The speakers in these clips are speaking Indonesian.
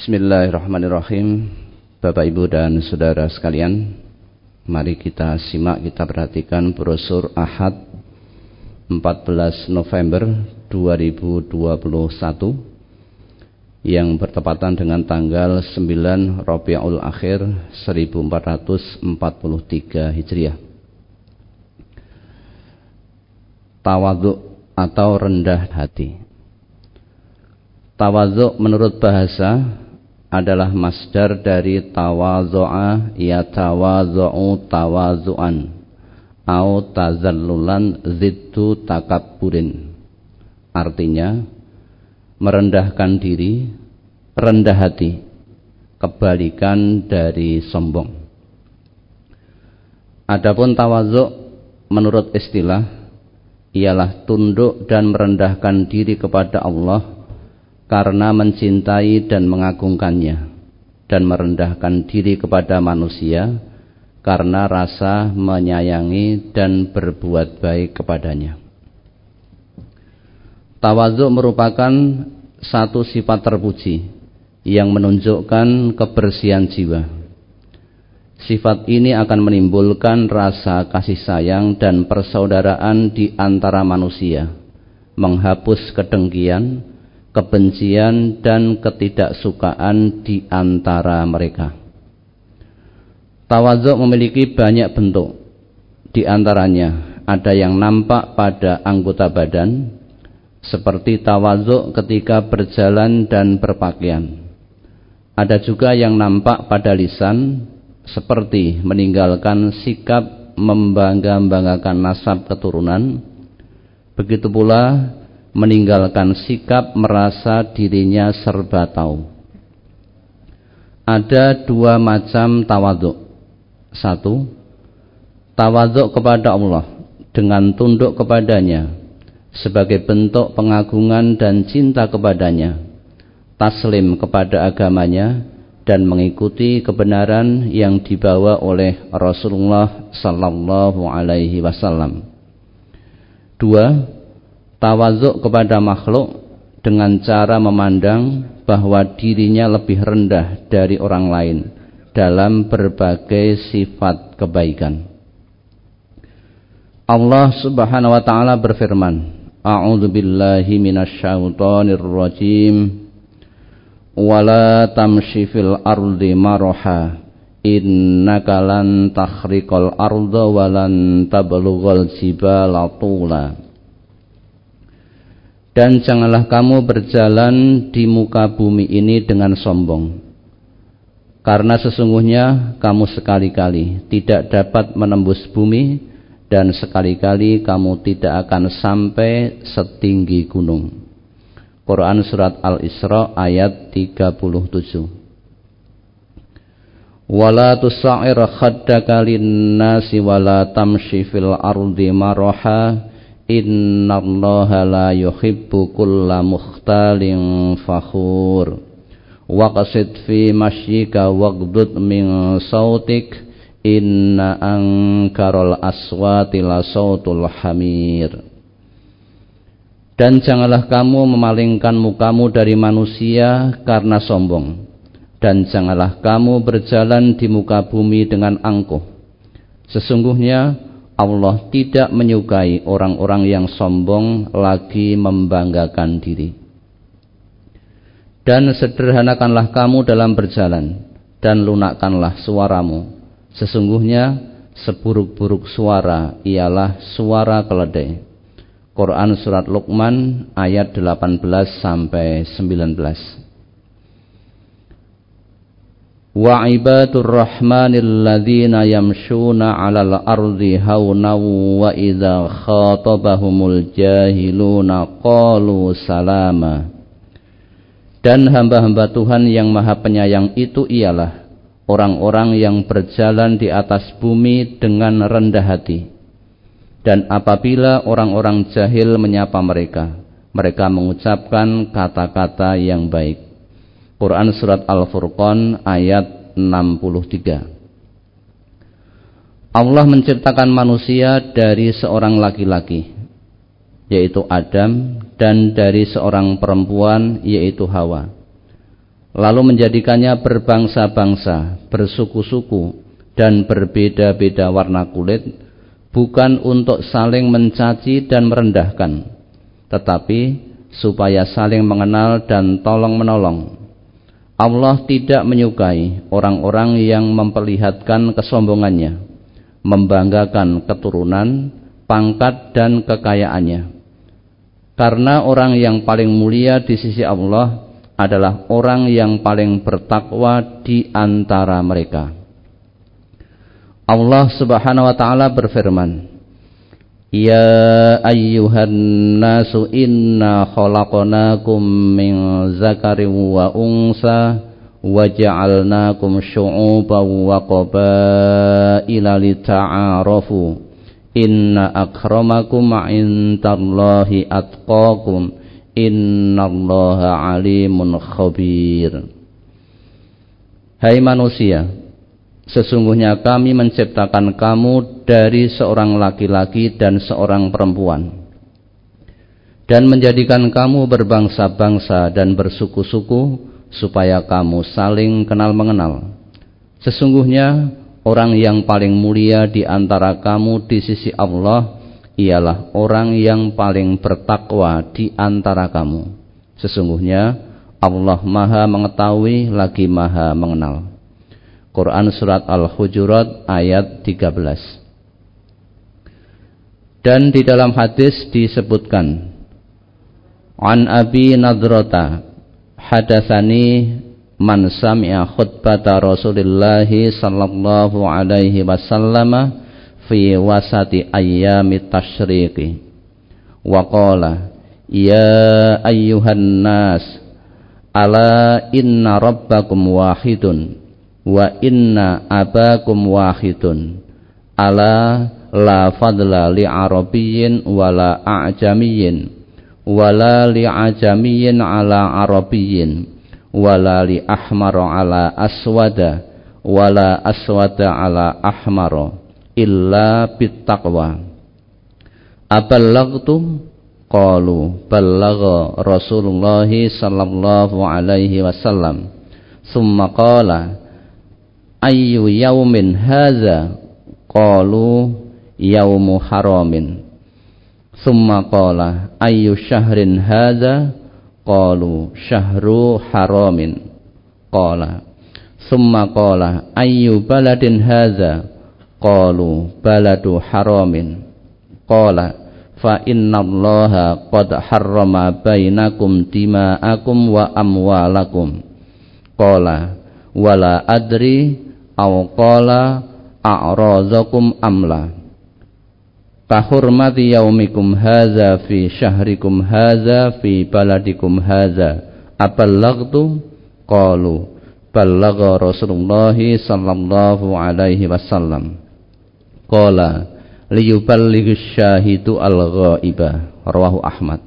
Bismillahirrahmanirrahim. Bapak, Ibu, dan saudara sekalian, mari kita simak, kita perhatikan brosur Ahad 14 November 2021 yang bertepatan dengan tanggal 9 Rabiul Akhir 1443 Hijriah. Tawadhu atau rendah hati. Tawadhu menurut bahasa adalah masdar dari tawadhu'a yatawadhu'u tawadhu'an au tazallulan ziddu takabburin. Artinya merendahkan diri, rendah hati, kebalikan dari sombong. Adapun tawadhu menurut istilah ialah tunduk dan merendahkan diri kepada Allah karena mencintai dan mengagungkannya, dan merendahkan diri kepada manusia karena rasa menyayangi dan berbuat baik kepadanya. Tawadhu merupakan satu sifat terpuji yang menunjukkan kebersihan jiwa. Sifat ini akan menimbulkan rasa kasih sayang dan persaudaraan di antara manusia, menghapus kedengkian, kebencian dan ketidaksukaan di antara mereka. Tawadhu memiliki banyak bentuk. Di antaranya ada yang nampak pada anggota badan, seperti tawadhu ketika berjalan dan berpakaian. Ada juga yang nampak pada lisan, seperti meninggalkan sikap membangga-banggakan nasab keturunan. Begitu pula meninggalkan sikap merasa dirinya serba tahu. Ada dua macam tawadhu. Satu, tawadhu kepada Allah dengan tunduk kepadanya sebagai bentuk pengagungan dan cinta kepadanya, taslim kepada agamanya dan mengikuti kebenaran yang dibawa oleh Rasulullah sallallahu alaihi wasallam. Dua, tawadhu kepada makhluk dengan cara memandang bahwa dirinya lebih rendah dari orang lain dalam berbagai sifat kebaikan. Allah Subhanahu wa taala berfirman, A'udzu billahi minasyaitonir rajim. Wala tamshi fil ardi maraha innaka lan takhriqal arda wa lan tablughal jibala tula. Dan janganlah kamu berjalan di muka bumi ini dengan sombong, karena sesungguhnya kamu sekali-kali tidak dapat menembus bumi, dan sekali-kali kamu tidak akan sampai setinggi gunung. Quran Surat Al-Isra ayat 37. Wala tusa'ir khaddaka linnasi wala tamshi fil ardi maraha innallaha la yuhibbu kulla mukhtalin fakhur waqsid fi mashyika waghdud min sautik inna ankaral aswati la sautul hamir. Dan janganlah kamu memalingkan mukamu dari manusia karena sombong, dan janganlah kamu berjalan di muka bumi dengan angkuh. Sesungguhnya Allah tidak menyukai orang-orang yang sombong lagi membanggakan diri. Dan sederhanakanlah kamu dalam berjalan, dan lunakkanlah suaramu. Sesungguhnya seburuk-buruk suara ialah suara keledai. Quran Surat Luqman ayat 18-19. Wa ibadur rahmanil ladzina yamshuna 'alal ardi hauna wa idza khatabahumul jahiluna qalu salama. Dan hamba-hamba Tuhan yang Maha Penyayang itu ialah orang-orang yang berjalan di atas bumi dengan rendah hati. Dan apabila orang-orang jahil menyapa mereka, mereka mengucapkan kata-kata yang baik. Quran Surat Al-Furqan ayat 63. Allah menciptakan manusia dari seorang laki-laki, yaitu Adam, dan dari seorang perempuan, yaitu Hawa. lalu menjadikannya berbangsa-bangsa, bersuku-suku, dan berbeda-beda warna kulit, bukan untuk saling mencaci dan merendahkan, tetapi supaya saling mengenal dan tolong-menolong. Allah tidak menyukai orang-orang yang memperlihatkan kesombongannya, membanggakan keturunan, pangkat, dan kekayaannya. Karena orang yang paling mulia di sisi Allah adalah orang yang paling bertakwa di antara mereka. Allah Subhanahu wa taala berfirman, Ya ayyuhan nasu inna khalaqnakum min zakarin wa unsa wa ja'alnakum syu'uban wa qabaila lita'arafu inna akramakum 'indallahi atqakum innallaha alimun khabir. Hai manusia, sesungguhnya kami menciptakan kamu dari seorang laki-laki dan seorang perempuan, dan menjadikan kamu berbangsa-bangsa dan bersuku-suku supaya kamu saling kenal mengenal. Sesungguhnya orang yang paling mulia di antara kamu di sisi Allah ialah orang yang paling bertakwa di antara kamu. Sesungguhnya Allah Maha mengetahui lagi Maha mengenal. Quran Surat Al-Hujurat ayat 13. Dan di dalam hadis disebutkan, An Abi Nadrata hadatsani man sami'a khutbata Rasulillah sallallahu alaihi wasallam fi wasati ayyamit tasyriqi wa qala ya ayyuhan nas ala inna rabbakum wahidun wa inna abakum wahidun ala la fadla li arabiyyin wala a'jamiyyin wala li ajamiyyin ala arabiyyin wala li ahmar ala aswada wala aswada ala ahmar illa bittaqwa. Aballaghtu? Qalu ballagha Rasulullah sallallahu alaihi wasallam. Summa qala ayyu yaumin hadza? Qalu yaumu haramin. Summa qala ayyu syahrin hadza? Qalu syahru haramin. Qala summa qala ayyu baladin hadza? Qalu baladu haramin. Qala fa innallaha qad harrama bainakum dima'akum wa amwalakum. Qala wala adri aw qala a'razakum amla. Kahurmati yaumikum hadza fi syahrikum hadza fi baladikum hadza. Aballaghtu? Qalu ballagha Rasulullah sallallahu alaihi wasallam. Qala liyuballigh syahidu al-ghaibah. Rawahu Ahmad.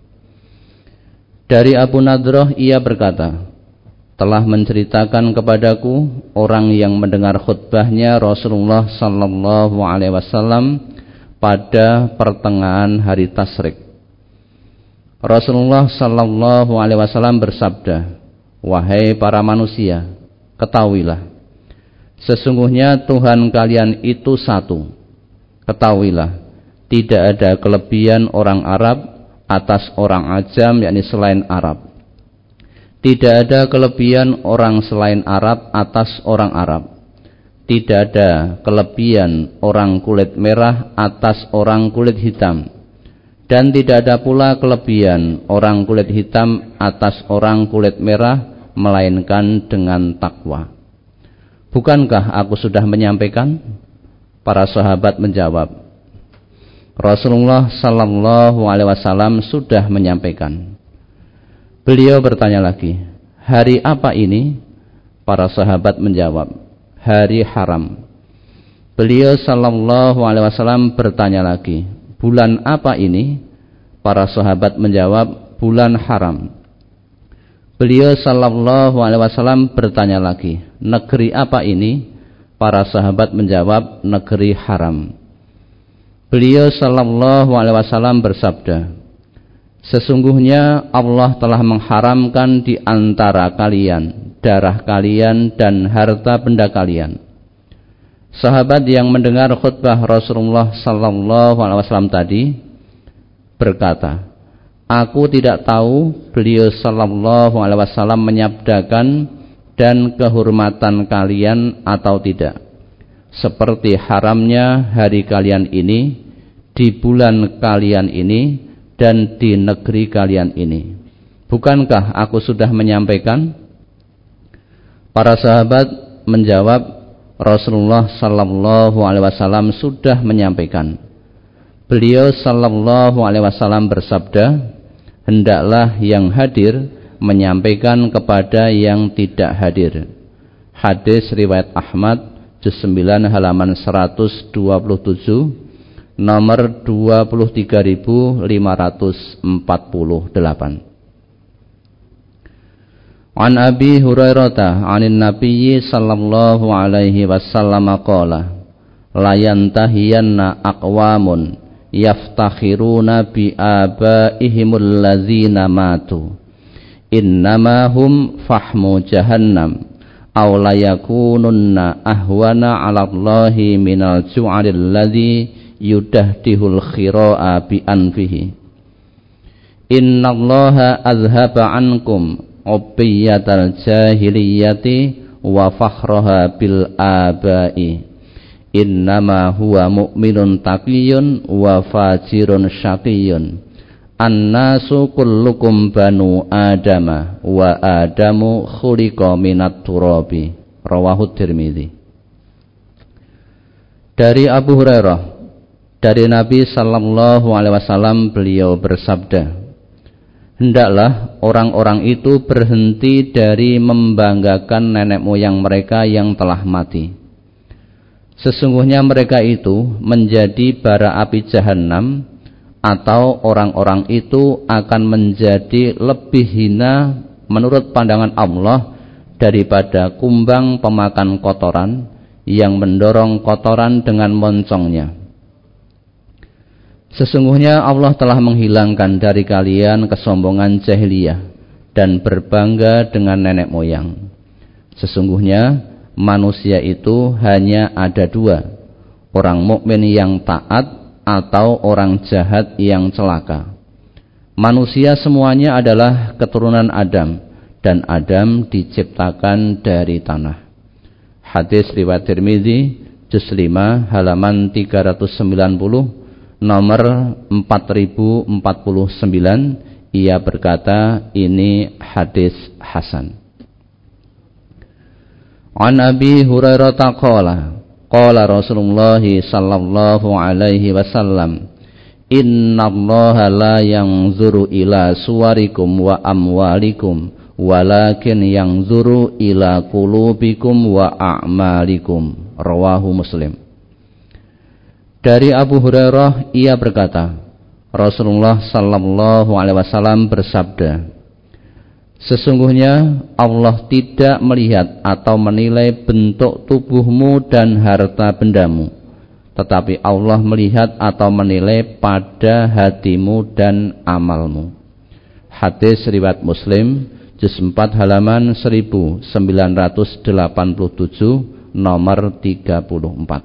Dari Abu Nadrah ia berkata, telah menceritakan kepadaku orang yang mendengar khutbahnya Rasulullah sallallahu alaihi wasallam pada pertengahan hari Tasyrik. Rasulullah sallallahu alaihi wasallam bersabda, wahai para manusia, ketahuilah, sesungguhnya Tuhan kalian itu satu. Ketahuilah, tidak ada kelebihan orang Arab atas orang Ajam, yakni selain Arab. Tidak ada kelebihan orang selain Arab atas orang Arab. Tidak ada kelebihan orang kulit merah atas orang kulit hitam. Dan tidak ada pula kelebihan orang kulit hitam atas orang kulit merah, melainkan dengan takwa. Bukankah aku sudah menyampaikan? Para sahabat menjawab, Rasulullah sallallahu alaihi wasallam sudah menyampaikan. Beliau bertanya lagi, hari apa ini? Para sahabat menjawab, hari haram. Beliau sallallahu alaihi wasallam bertanya lagi, bulan apa ini? Para sahabat menjawab, bulan haram. Beliau sallallahu alaihi wasallam bertanya lagi, negeri apa ini? Para sahabat menjawab, negeri haram. Beliau sallallahu alaihi wasallam bersabda, sesungguhnya Allah telah mengharamkan di antara kalian darah kalian dan harta benda kalian. Sahabat yang mendengar khutbah Rasulullah sallallahu alaihi wasallam tadi berkata, aku tidak tahu beliau sallallahu alaihi wasallam menyabdakan dan kehormatan kalian atau tidak, seperti haramnya hari kalian ini, di bulan kalian ini, dan di negeri kalian ini. Bukankah aku sudah menyampaikan? Para sahabat menjawab, Rasulullah sallallahu alaihi wasallam sudah menyampaikan. Beliau sallallahu alaihi wasallam bersabda, hendaklah yang hadir menyampaikan kepada yang tidak hadir. Hadis riwayat Ahmad, juz 9 halaman 127, nomor 23548. An Abi Hurairah 'anin Nabiyyi sallallahu alaihi wasallam qala, la yantahiyanna aqwamun yaftakhiruna bi abaihimul ladzina matu, innama hum fahmu jahannam, aw la yakununna ahwana 'ala Allahi minal ju'alil ladzi yudahdihul khira'a bi anfihi. Innallaha azhaba ankum ubbiyatal jahiliyati wa fakhraha bil abai. Innama huwa mu'minun taqiyun wa fajirun syaqiyun. An-nasu kullukum banu Adama wa Adamu khuliqa minat turabi. Rawahu Tirmidzi. Dari Abu Hurairah, dari Nabi sallallahu alaihi wasallam, beliau bersabda, hendaklah orang-orang itu berhenti dari membanggakan nenek moyang mereka yang telah mati. Sesungguhnya mereka itu menjadi bara api jahanam, atau orang-orang itu akan menjadi lebih hina menurut pandangan Allah daripada kumbang pemakan kotoran yang mendorong kotoran dengan moncongnya. Sesungguhnya Allah telah menghilangkan dari kalian kesombongan jahiliyah dan berbangga dengan nenek moyang. Sesungguhnya manusia itu hanya ada dua, orang mukmin yang taat atau orang jahat yang celaka. Manusia semuanya adalah keturunan Adam, dan Adam diciptakan dari tanah. Hadis riwayat Tirmidzi, juz 5 halaman 390, nomor 4049. Ia berkata, ini hadis hasan. An Abi Hurairah qala, qala Rasulullah sallallahu alaihi wasallam, innallaha la yanzuru ila suwarikum wa amwalikum, walakin yanzuru ila qulubikum wa a'malikum. Rawahu Muslim. Dari Abu Hurairah, ia berkata, Rasulullah sallallahu alaihi wasallam bersabda, sesungguhnya Allah tidak melihat atau menilai bentuk tubuhmu dan harta bendamu, tetapi Allah melihat atau menilai pada hatimu dan amalmu. Hadis riwayat Muslim, juz 4 halaman 1987, nomor 34.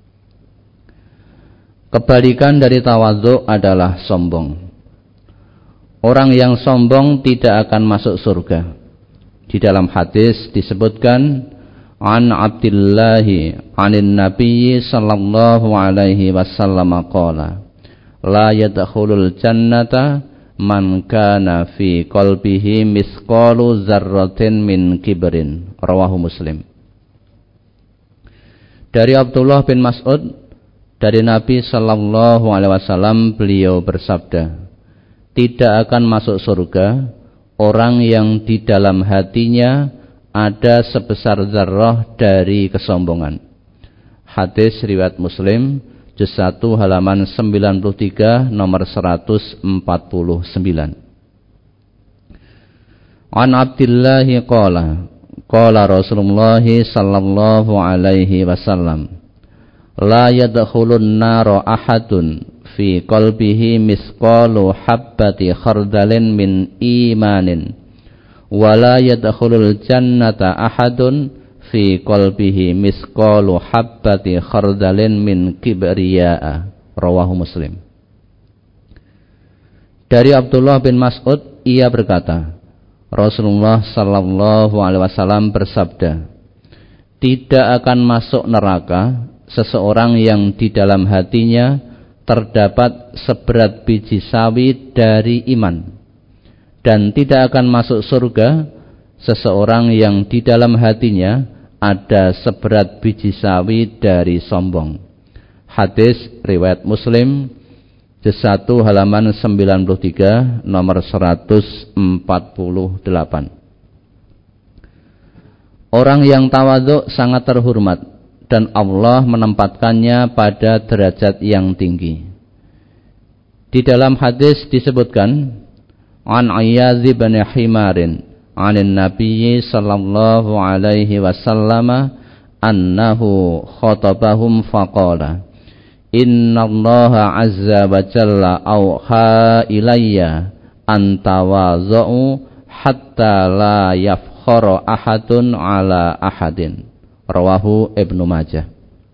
Kebalikan dari tawadhu adalah sombong. Orang yang sombong tidak akan masuk surga. Di dalam hadis disebutkan, an Abdillahi anin Nabiyyi sallallahu alaihi wasallam qala, la yadkhulul jannata man kana fi qalbihi misqalu dzarratin min kibrin. Rawahu Muslim. Dari Abdullah bin Mas'ud, dari Nabi sallallahu alaihi wasallam, beliau bersabda, tidak akan masuk surga orang yang di dalam hatinya ada sebesar zarrah dari kesombongan. Hadis riwayat Muslim, juz 1 halaman 93, nomor 149. An Abdillah qala, qala Rasulullah sallallahu alaihi wasallam, la yadkhulun nara ahadun fi qalbihi misqalu habbati khardalin min imanin, wala yadkhulul jannata ahadun fi qalbihi misqalu habbati khardalin min kibriya'a. Rawahu Muslim. Dari Abdullah bin Mas'ud, ia berkata, Rasulullah sallallahu alaihi wasallam bersabda, tidak akan masuk neraka seseorang yang di dalam hatinya terdapat seberat biji sawi dari iman, dan tidak akan masuk surga seseorang yang di dalam hatinya ada seberat biji sawi dari sombong. Hadis riwayat Muslim, juz 1 halaman 93, nomor 148. Orang yang tawadhu sangat terhormat dan Allah menempatkannya pada derajat yang tinggi. Di dalam hadis disebutkan, an Iyadz bin Himarin anin Nabi sallallahu alaihi wasallam annahu khatabahum faqala, innallaha azza wa jalla auha ilayya an tawadhu hatta la yafkhara ahadun ala ahadin. Rawahu Ibnu Majah.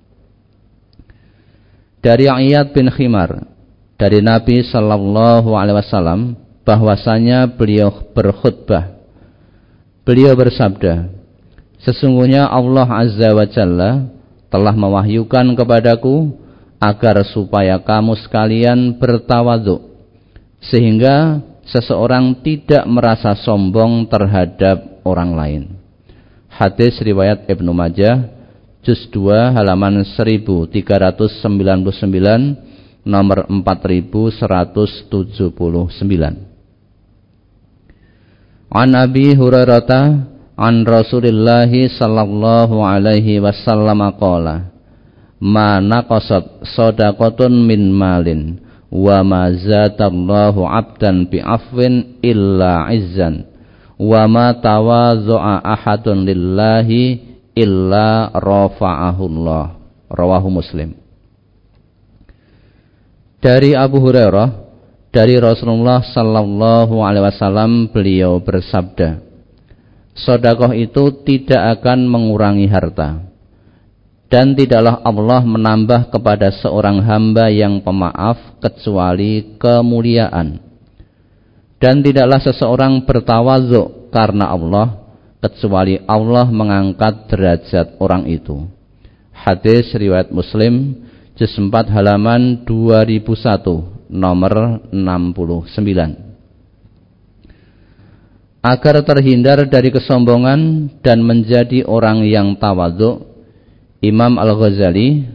Dari Iyadz bin Himar dari Nabi sallallahu alaihi wasallam bahwasanya beliau berkhutbah. Beliau bersabda, sesungguhnya Allah azza wa jalla telah mewahyukan kepadaku agar supaya kamu sekalian bertawadhu, sehingga seseorang tidak merasa sombong terhadap orang lain. Hadis riwayat Ibnu Majah, juz 2 halaman 1399, nomor 4179. An Abi Hurairah an Rasulillah sallallahu alaihi wasallam qala, ma naqasat shadaqatun min malin wa ma zatallahu 'abdan bi afwin illa 'izzan wa ma tawadha'a ahadun lillahi illa rafa'ahullah. Rawahu Muslim. Dari Abu Hurairah dari Rasulullah sallallahu alaihi wasallam, beliau bersabda, sedekah itu tidak akan mengurangi harta, dan tidaklah Allah menambah kepada seorang hamba yang pemaaf kecuali kemuliaan, dan tidaklah seseorang bertawadhu karena Allah kecuali Allah mengangkat derajat orang itu. Hadis riwayat Muslim, juz 4 halaman 2001, nomor 69. Agar terhindar dari kesombongan dan menjadi orang yang tawadhu, Imam Al-Ghazali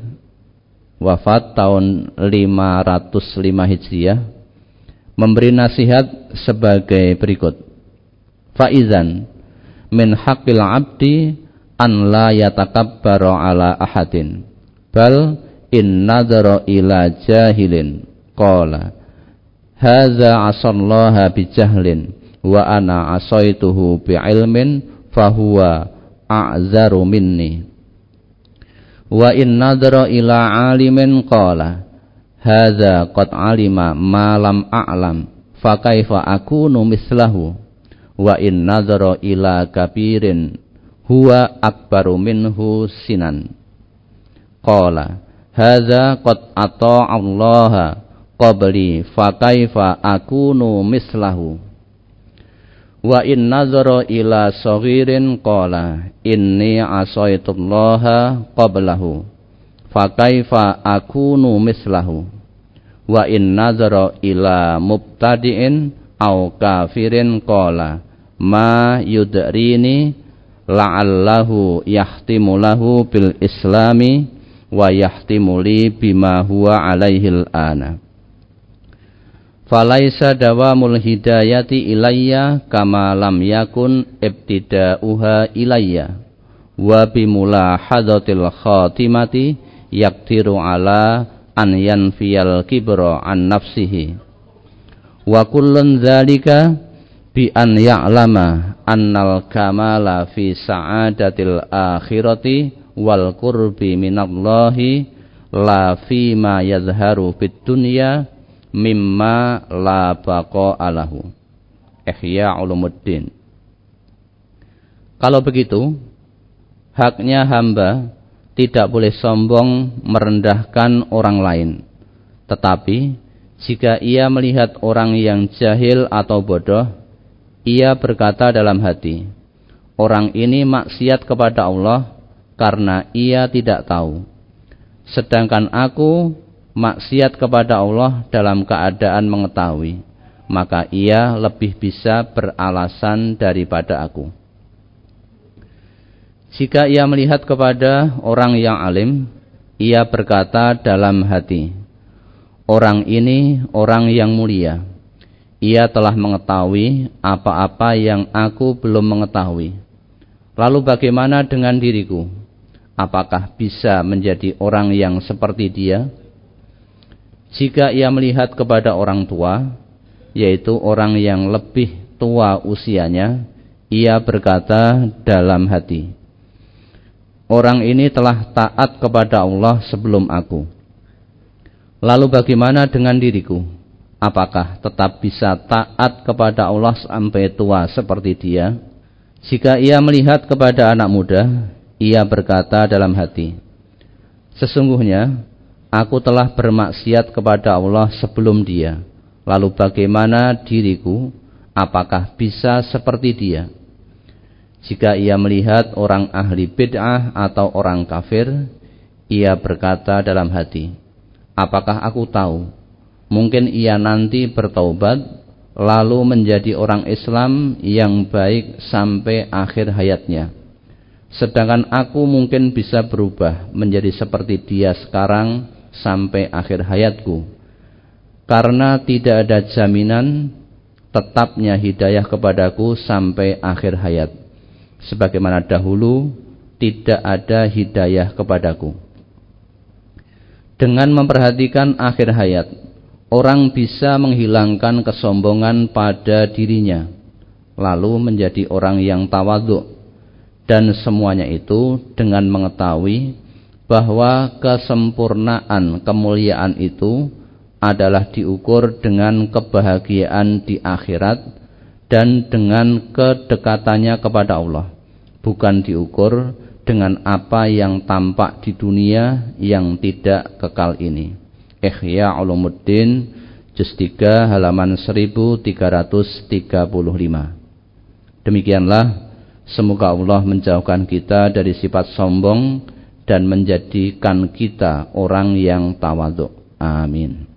wafat tahun 505 Hijriah memberi nasihat sebagai berikut. Faizan min haqqil abdi an la yatakabbaru ala ahadin bal in nadhara ila jahilin qala hadza asallaha bijahlin wa ana asaituhu biilmin fahuwa a'zaru minni wa in nadhara ila alimin qala hadza qad alima ma lam a'lam fa kaifa akunu mislahu wa in nadhara ila kabirin huwa akbaru minhu sinan qala hadza qad ata'a allaha qabli fa kaifa akunu mislahu wa in nazara ila saghirin qala inni asaitullaha qablahu fa kaifa akunu mislahu wa in nazara ila mubtadi'in au kafirin qala ma yudrini la'allahu yahtimu lahu bil islami wa yahtimu li bima huwa alaihil ana falaisa dawamul hidayati ilayya kama lam yakun ibtida'uha ilayya wa bimulahadatil khatimati yaktiru ala an yanfiyal kibra an nafsihi wa kullun dzalika bi an ya'lama annal kamala fi sa'adatil akhirati wal qurbi minallahi la fi ma yadhharu fid dunya mimma la baqa'a lahu. Ihya Ulumuddin. Kalau begitu, haknya hamba tidak boleh sombong merendahkan orang lain. Tetapi jika ia melihat orang yang jahil atau bodoh, ia berkata dalam hati, orang ini maksiat kepada Allah karena ia tidak tahu. Sedangkan aku maksiat kepada Allah dalam keadaan mengetahui, maka ia lebih bisa beralasan daripada aku. Jika ia melihat kepada orang yang alim, ia berkata dalam hati, orang ini orang yang mulia. Ia telah mengetahui apa-apa yang aku belum mengetahui. Lalu bagaimana dengan diriku? Apakah bisa menjadi orang yang seperti dia? Jika ia melihat kepada orang tua, yaitu orang yang lebih tua usianya, ia berkata dalam hati, orang ini telah taat kepada Allah sebelum aku. Lalu bagaimana dengan diriku? Apakah tetap bisa taat kepada Allah sampai tua seperti dia? Jika ia melihat kepada anak muda, ia berkata dalam hati, sesungguhnya aku telah bermaksiat kepada Allah sebelum dia. Lalu bagaimana diriku? Apakah bisa seperti dia? Jika ia melihat orang ahli bid'ah atau orang kafir, ia berkata dalam hati, apakah aku tahu? Mungkin ia nanti bertaubat, lalu menjadi orang Islam yang baik sampai akhir hayatnya. Sedangkan aku mungkin bisa berubah menjadi seperti dia sekarang sampai akhir hayatku. Karena tidak ada jaminan tetapnya hidayah kepadaku sampai akhir hayat, sebagaimana dahulu tidak ada hidayah kepadaku. Dengan memperhatikan akhir hayat, orang bisa menghilangkan kesombongan pada dirinya, lalu menjadi orang yang tawadhu, dan semuanya itu dengan mengetahui bahwa kesempurnaan kemuliaan itu adalah diukur dengan kebahagiaan di akhirat dan dengan kedekatannya kepada Allah, bukan diukur dengan apa yang tampak di dunia yang tidak kekal ini. Ihya Ulumuddin juz 3 halaman 1335. Demikianlah, semoga Allah menjauhkan kita dari sifat sombong dan menjadikan kita orang yang tawadhu. Amin.